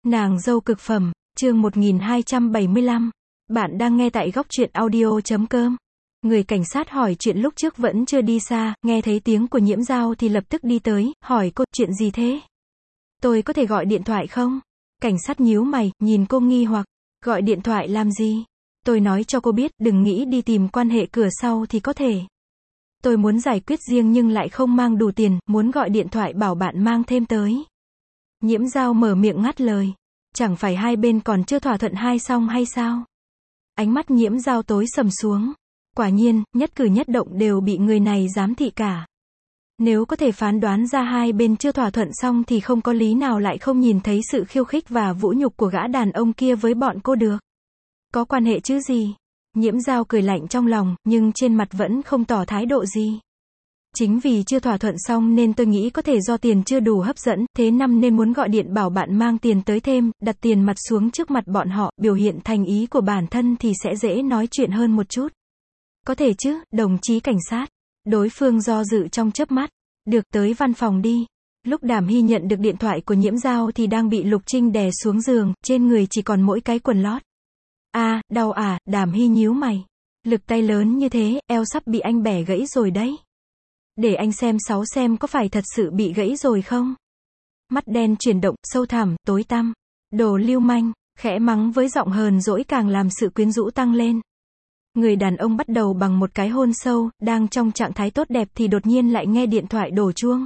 Nàng dâu cực phẩm, chương 1275. Bạn đang nghe tại góc truyện audio.com. Người cảnh sát hỏi chuyện lúc trước vẫn chưa đi xa, nghe thấy tiếng của Nhiễm Dao thì lập tức đi tới, hỏi cô, chuyện gì thế? Tôi có thể gọi điện thoại không? Cảnh sát nhíu mày, nhìn cô nghi hoặc, gọi điện thoại làm gì? Tôi nói cho cô biết, đừng nghĩ đi tìm quan hệ cửa sau thì có thể. Tôi muốn giải quyết riêng nhưng lại không mang đủ tiền, muốn gọi điện thoại bảo bạn mang thêm tới. Nhiễm Dao mở miệng ngắt lời. Chẳng phải hai bên còn chưa thỏa thuận hai xong hay sao? Ánh mắt Nhiễm Dao tối sầm xuống. Quả nhiên, nhất cử nhất động đều bị người này giám thị cả. Nếu có thể phán đoán ra hai bên chưa thỏa thuận xong thì không có lý nào lại không nhìn thấy sự khiêu khích và vũ nhục của gã đàn ông kia với bọn cô được. Có quan hệ chứ gì? Nhiễm Dao cười lạnh trong lòng, nhưng trên mặt vẫn không tỏ thái độ gì. Chính vì chưa thỏa thuận xong nên tôi nghĩ có thể do tiền chưa đủ hấp dẫn, thế nên muốn gọi điện bảo bạn mang tiền tới thêm, đặt tiền mặt xuống trước mặt bọn họ, biểu hiện thành ý của bản thân thì sẽ dễ nói chuyện hơn một chút. Có thể chứ, đồng chí cảnh sát. Đối phương do dự trong chớp mắt. Được, tới văn phòng đi. Lúc Đàm Hy nhận được điện thoại của Nhiễm Dao thì đang bị Lục Trinh đè xuống giường, trên người chỉ còn mỗi cái quần lót. Đau à, Đàm Hy nhíu mày. Lực tay lớn như thế, eo sắp bị anh bẻ gãy rồi đấy. Để anh xem có phải thật sự bị gãy rồi không? Mắt đen chuyển động, sâu thẳm, tối tăm. Đồ lưu manh, khẽ mắng với giọng hờn dỗi càng làm sự quyến rũ tăng lên. Người đàn ông bắt đầu bằng một cái hôn sâu, đang trong trạng thái tốt đẹp thì đột nhiên lại nghe điện thoại đổ chuông.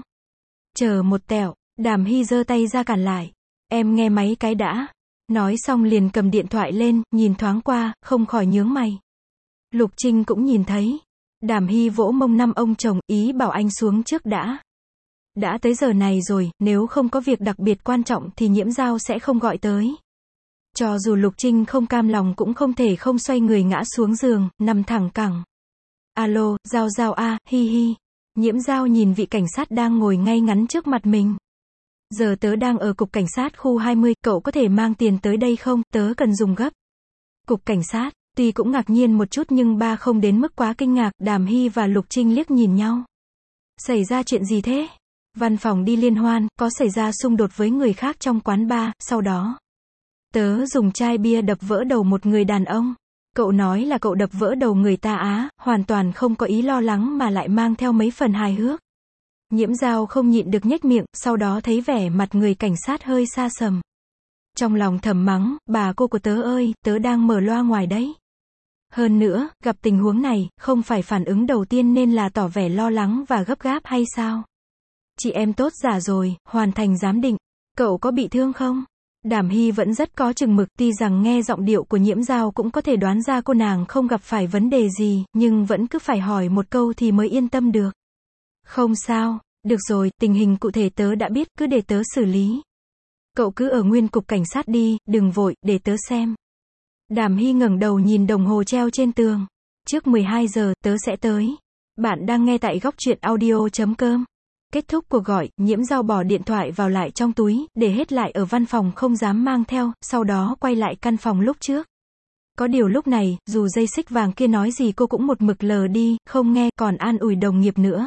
Chờ một tẹo, Đàm Hy giơ tay ra cản lại. Em nghe máy cái đã. Nói xong liền cầm điện thoại lên, nhìn thoáng qua, không khỏi nhướng mày. Lục Trinh cũng nhìn thấy. Đàm Hy vỗ mông năm ông chồng, ý bảo anh xuống trước đã. Đã tới giờ này rồi, nếu không có việc đặc biệt quan trọng thì Nhiễm Dao sẽ không gọi tới. Cho dù Lục Trinh không cam lòng cũng không thể không xoay người ngã xuống giường, nằm thẳng cẳng. Alo, Dao a, hi hi. Nhiễm Dao nhìn vị cảnh sát đang ngồi ngay ngắn trước mặt mình. Giờ tớ đang ở cục cảnh sát khu 20, cậu có thể mang tiền tới đây không, tớ cần dùng gấp. Cục cảnh sát. Tuy cũng ngạc nhiên một chút nhưng ba không đến mức quá kinh ngạc, Đàm Hy và Lục Trinh liếc nhìn nhau. Xảy ra chuyện gì thế? Văn phòng đi liên hoan, có xảy ra xung đột với người khác trong quán bar, sau đó. Tớ dùng chai bia đập vỡ đầu một người đàn ông. Cậu nói là cậu đập vỡ đầu người ta á, hoàn toàn không có ý lo lắng mà lại mang theo mấy phần hài hước. Nhiễm Dao không nhịn được nhếch miệng, sau đó thấy vẻ mặt người cảnh sát hơi xa sầm. Trong lòng thầm mắng, bà cô của tớ ơi, tớ đang mở loa ngoài đấy. Hơn nữa, gặp tình huống này, không phải phản ứng đầu tiên nên là tỏ vẻ lo lắng và gấp gáp hay sao? Chị em tốt giả rồi, hoàn thành giám định. Cậu có bị thương không? Đàm Hy vẫn rất có chừng mực, tuy rằng nghe giọng điệu của Nhiễm Dao cũng có thể đoán ra cô nàng không gặp phải vấn đề gì, nhưng vẫn cứ phải hỏi một câu thì mới yên tâm được. Không sao, được rồi, tình hình cụ thể tớ đã biết, cứ để tớ xử lý. Cậu cứ ở nguyên cục cảnh sát đi, đừng vội, để tớ xem. Đàm Hy ngẩng đầu nhìn đồng hồ treo trên tường. Trước 12 giờ, tớ sẽ tới. Bạn đang nghe tại góc truyện audio.com. Kết thúc cuộc gọi, Nhiễm Dao bỏ điện thoại vào lại trong túi, để hết lại ở văn phòng không dám mang theo, sau đó quay lại căn phòng lúc trước. Có điều lúc này, dù dây xích vàng kia nói gì cô cũng một mực lờ đi, không nghe, còn an ủi đồng nghiệp nữa.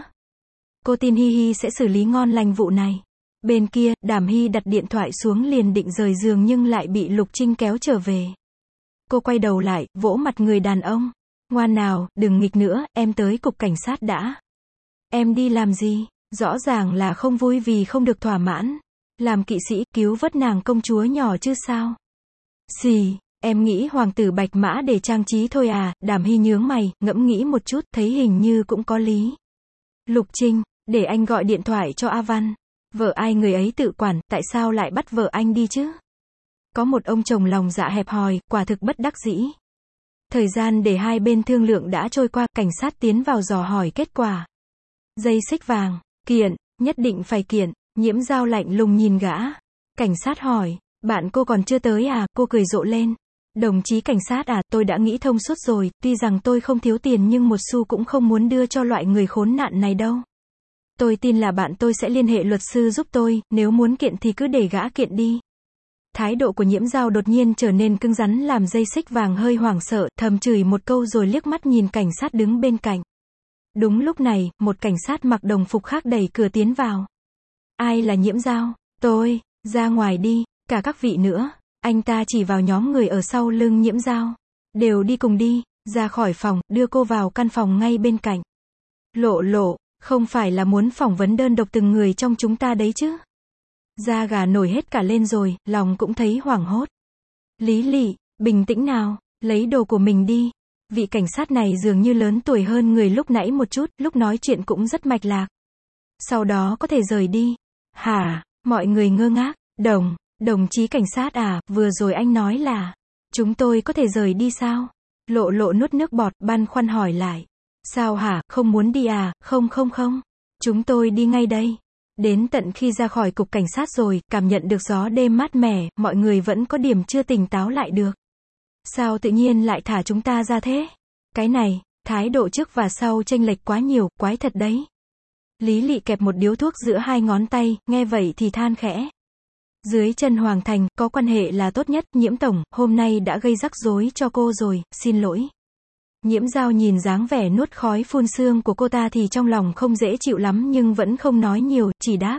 Cô tin Hi Hi sẽ xử lý ngon lành vụ này. Bên kia, Đàm Hy đặt điện thoại xuống liền định rời giường nhưng lại bị Lục Trinh kéo trở về. Cô quay đầu lại, vỗ mặt người đàn ông. Ngoan nào, đừng nghịch nữa, em tới cục cảnh sát đã. Em đi làm gì? Rõ ràng là không vui vì không được thỏa mãn. Làm kỵ sĩ, cứu vớt nàng công chúa nhỏ chứ sao? Xì, em nghĩ hoàng tử bạch mã để trang trí thôi à? Đàm Hy nhướng mày, ngẫm nghĩ một chút, thấy hình như cũng có lý. Lục Trinh, để anh gọi điện thoại cho A Văn. Vợ ai người ấy tự quản, tại sao lại bắt vợ anh đi chứ? Có một ông chồng lòng dạ hẹp hòi, quả thực bất đắc dĩ. Thời gian để hai bên thương lượng đã trôi qua, cảnh sát tiến vào dò hỏi kết quả. Dây xích vàng, kiện, nhất định phải kiện. Nhiễm Dao lạnh lùng nhìn gã. Cảnh sát hỏi, bạn cô còn chưa tới à? Cô cười rộ lên. Đồng chí cảnh sát à, tôi đã nghĩ thông suốt rồi, tuy rằng tôi không thiếu tiền nhưng một xu cũng không muốn đưa cho loại người khốn nạn này đâu. Tôi tin là bạn tôi sẽ liên hệ luật sư giúp tôi, nếu muốn kiện thì cứ để gã kiện đi. Thái độ của Nhiễm Dao đột nhiên trở nên cứng rắn làm dây xích vàng hơi hoảng sợ, thầm chửi một câu rồi liếc mắt nhìn cảnh sát đứng bên cạnh. Đúng lúc này, một cảnh sát mặc đồng phục khác đẩy cửa tiến vào. Ai là Nhiễm Dao? Tôi, ra ngoài đi. Cả các vị nữa. Anh ta chỉ vào nhóm người ở sau lưng Nhiễm Dao. Đều đi cùng đi, ra khỏi phòng, đưa cô vào căn phòng ngay bên cạnh. Lộ Lộ, không phải là muốn phỏng vấn đơn độc từng người trong chúng ta đấy chứ? Da gà nổi hết cả lên rồi, lòng cũng thấy hoảng hốt. Lý Lị, bình tĩnh nào, lấy đồ của mình đi. Vị cảnh sát này dường như lớn tuổi hơn người lúc nãy một chút, lúc nói chuyện cũng rất mạch lạc. Sau đó có thể rời đi. Hả? Mọi người ngơ ngác. Đồng chí cảnh sát à, vừa rồi anh nói là, chúng tôi có thể rời đi sao? Lộ Lộ nuốt nước bọt, băn khoăn hỏi lại. Sao hả, không muốn đi à? Không. Chúng tôi đi ngay đây. Đến tận khi ra khỏi cục cảnh sát rồi, cảm nhận được gió đêm mát mẻ, mọi người vẫn có điểm chưa tỉnh táo lại được. Sao tự nhiên lại thả chúng ta ra thế? Cái này, thái độ trước và sau chênh lệch quá nhiều, quái thật đấy. Lý Lị kẹp một điếu thuốc giữa hai ngón tay, nghe vậy thì than khẽ. Dưới chân Hoàng Thành, có quan hệ là tốt nhất, Nhiễm tổng, hôm nay đã gây rắc rối cho cô rồi, xin lỗi. Nhiễm Dao nhìn dáng vẻ nuốt khói phun sương của cô ta thì trong lòng không dễ chịu lắm nhưng vẫn không nói nhiều, chỉ đáp.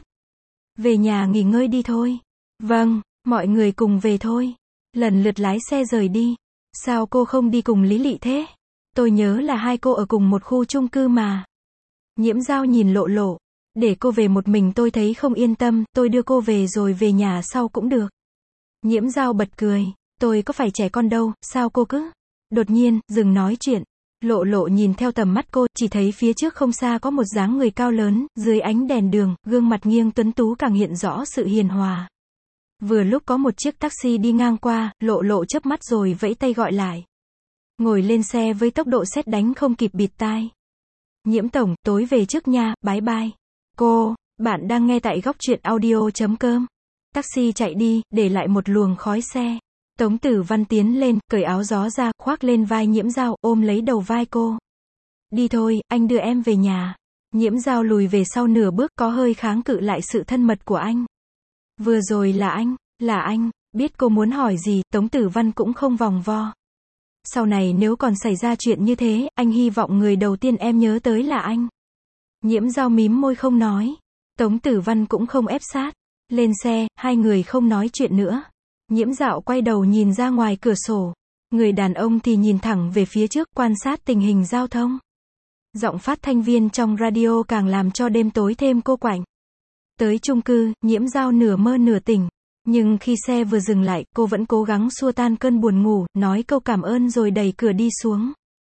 Về nhà nghỉ ngơi đi thôi. Vâng, mọi người cùng về thôi. Lần lượt lái xe rời đi. Sao cô không đi cùng Lý Lị thế? Tôi nhớ là hai cô ở cùng một khu chung cư mà. Nhiễm Dao nhìn Lộ Lộ. Để cô về một mình tôi thấy không yên tâm, tôi đưa cô về rồi về nhà sau cũng được. Nhiễm Dao bật cười. Tôi có phải trẻ con đâu, sao cô cứ... Đột nhiên, dừng nói chuyện. Lộ Lộ nhìn theo tầm mắt cô, chỉ thấy phía trước không xa có một dáng người cao lớn, dưới ánh đèn đường, gương mặt nghiêng tuấn tú càng hiện rõ sự hiền hòa. Vừa lúc có một chiếc taxi đi ngang qua, Lộ Lộ chớp mắt rồi vẫy tay gọi lại. Ngồi lên xe với tốc độ sét đánh không kịp bịt tai. Nhiễm tổng, tối về trước nha, bye bye. Cô, bạn đang nghe tại góc truyện audio.com. Taxi chạy đi, để lại một luồng khói xe. Tống Tử Văn tiến lên, cởi áo gió ra, khoác lên vai Nhiễm Dao, ôm lấy đầu vai cô. Đi thôi, anh đưa em về nhà. Nhiễm Dao lùi về sau nửa bước, có hơi kháng cự lại sự thân mật của anh. Vừa rồi là anh, biết cô muốn hỏi gì, Tống Tử Văn cũng không vòng vo. Sau này nếu còn xảy ra chuyện như thế, anh hy vọng người đầu tiên em nhớ tới là anh. Nhiễm Dao mím môi không nói. Tống Tử Văn cũng không ép sát. Lên xe, hai người không nói chuyện nữa. Nhiễm Dao quay đầu nhìn ra ngoài cửa sổ. Người đàn ông thì nhìn thẳng về phía trước, quan sát tình hình giao thông. Giọng phát thanh viên trong radio càng làm cho đêm tối thêm cô quạnh. Tới chung cư, Nhiễm Dao nửa mơ nửa tỉnh. Nhưng khi xe vừa dừng lại, cô vẫn cố gắng xua tan cơn buồn ngủ, nói câu cảm ơn rồi đẩy cửa đi xuống.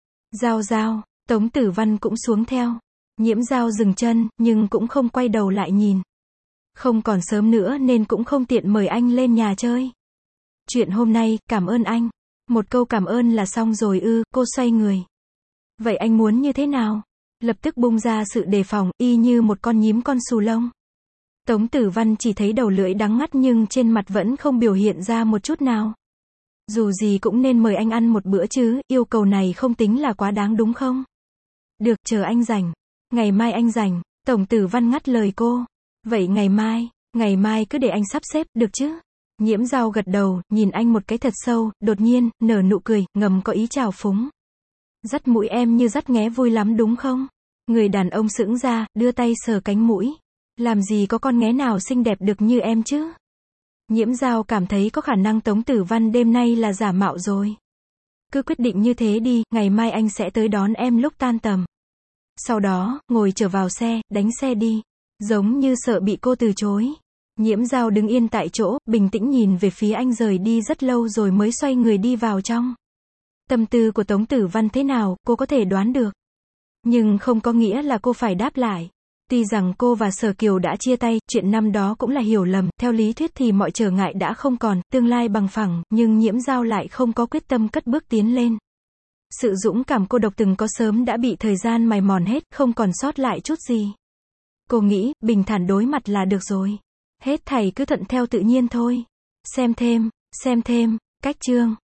Dao, Tống Tử Văn cũng xuống theo. Nhiễm Dao dừng chân, nhưng cũng không quay đầu lại nhìn. Không còn sớm nữa nên cũng không tiện mời anh lên nhà chơi. Chuyện hôm nay, cảm ơn anh. Một câu cảm ơn là xong rồi ư, cô xoay người. Vậy anh muốn như thế nào? Lập tức bung ra sự đề phòng, y như một con nhím con xù lông. Tống Tử Văn chỉ thấy đầu lưỡi đắng ngắt nhưng trên mặt vẫn không biểu hiện ra một chút nào. Dù gì cũng nên mời anh ăn một bữa chứ, yêu cầu này không tính là quá đáng đúng không? Được, chờ anh rảnh. Ngày mai anh rảnh. Tống Tử Văn ngắt lời cô. Vậy ngày mai cứ để anh sắp xếp, được chứ? Nhiễm Dao gật đầu, nhìn anh một cái thật sâu, đột nhiên, nở nụ cười, ngầm có ý trào phúng. Dắt mũi em như dắt nghé vui lắm đúng không? Người đàn ông sững ra, đưa tay sờ cánh mũi. Làm gì có con nghé nào xinh đẹp được như em chứ? Nhiễm Dao cảm thấy có khả năng Tống Tử Văn đêm nay là giả mạo rồi. Cứ quyết định như thế đi, ngày mai anh sẽ tới đón em lúc tan tầm. Sau đó, ngồi trở vào xe, đánh xe đi. Giống như sợ bị cô từ chối. Nhiễm Dao đứng yên tại chỗ, bình tĩnh nhìn về phía anh rời đi rất lâu rồi mới xoay người đi vào trong. Tâm tư của Tống Tử Văn thế nào, cô có thể đoán được. Nhưng không có nghĩa là cô phải đáp lại. Tuy rằng cô và Sở Kiều đã chia tay, chuyện năm đó cũng là hiểu lầm, theo lý thuyết thì mọi trở ngại đã không còn, tương lai bằng phẳng, nhưng Nhiễm Dao lại không có quyết tâm cất bước tiến lên. Sự dũng cảm cô độc từng có sớm đã bị thời gian mài mòn hết, không còn sót lại chút gì. Cô nghĩ, bình thản đối mặt là được rồi. Hết thảy cứ thuận theo tự nhiên thôi. Xem thêm, cách chương.